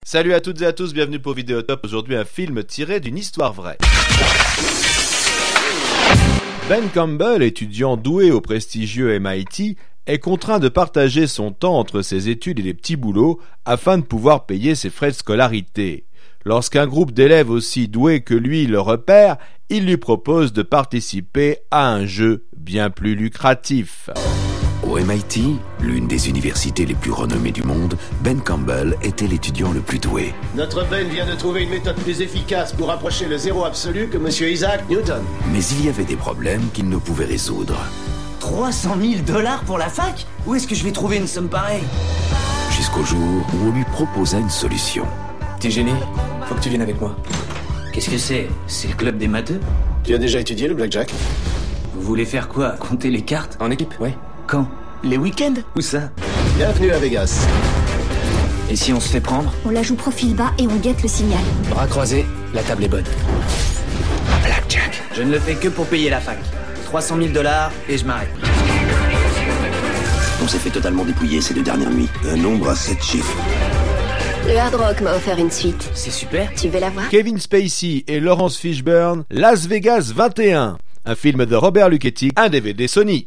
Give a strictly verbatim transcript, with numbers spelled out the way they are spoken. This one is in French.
Salut à toutes et à tous, bienvenue pour Vidéotop. Aujourd'hui un film tiré d'une histoire vraie. Ben Campbell, étudiant doué au prestigieux M I T, est contraint de partager son temps entre ses études et les petits boulots afin de pouvoir payer ses frais de scolarité. Lorsqu'un groupe d'élèves aussi doués que lui le repère, il lui propose de participer à un jeu bien plus lucratif. Au M I T, l'une des universités les plus renommées du monde, Ben Campbell était l'étudiant le plus doué. Notre Ben vient de trouver une méthode plus efficace pour approcher le zéro absolu que Monsieur Isaac Newton. Mais il y avait des problèmes qu'il ne pouvait résoudre. trois cent mille dollars pour la fac? Où est-ce que je vais trouver une somme pareille? Jusqu'au jour où on lui proposa une solution. T'es gêné? Faut que tu viennes avec moi. Qu'est-ce que c'est? C'est le club des matheux? Tu as déjà étudié le blackjack? Vous voulez faire quoi? Compter les cartes? En équipe, ouais. Quand? Les week-ends? Où ça? Bienvenue à Vegas. Et si on se fait prendre? On la joue profil bas et on guette le signal. Bras croisés, la table est bonne. Blackjack. Je ne le fais que pour payer la fac. trois cent mille dollars et je m'arrête. On s'est fait totalement dépouiller ces deux dernières nuits. Un nombre à sept chiffres. Le Hard Rock m'a offert une suite. C'est super. Tu veux la voir? Kevin Spacey et Laurence Fishburne, Las Vegas vingt et un, un film de Robert Luchetti, un D V D Sony.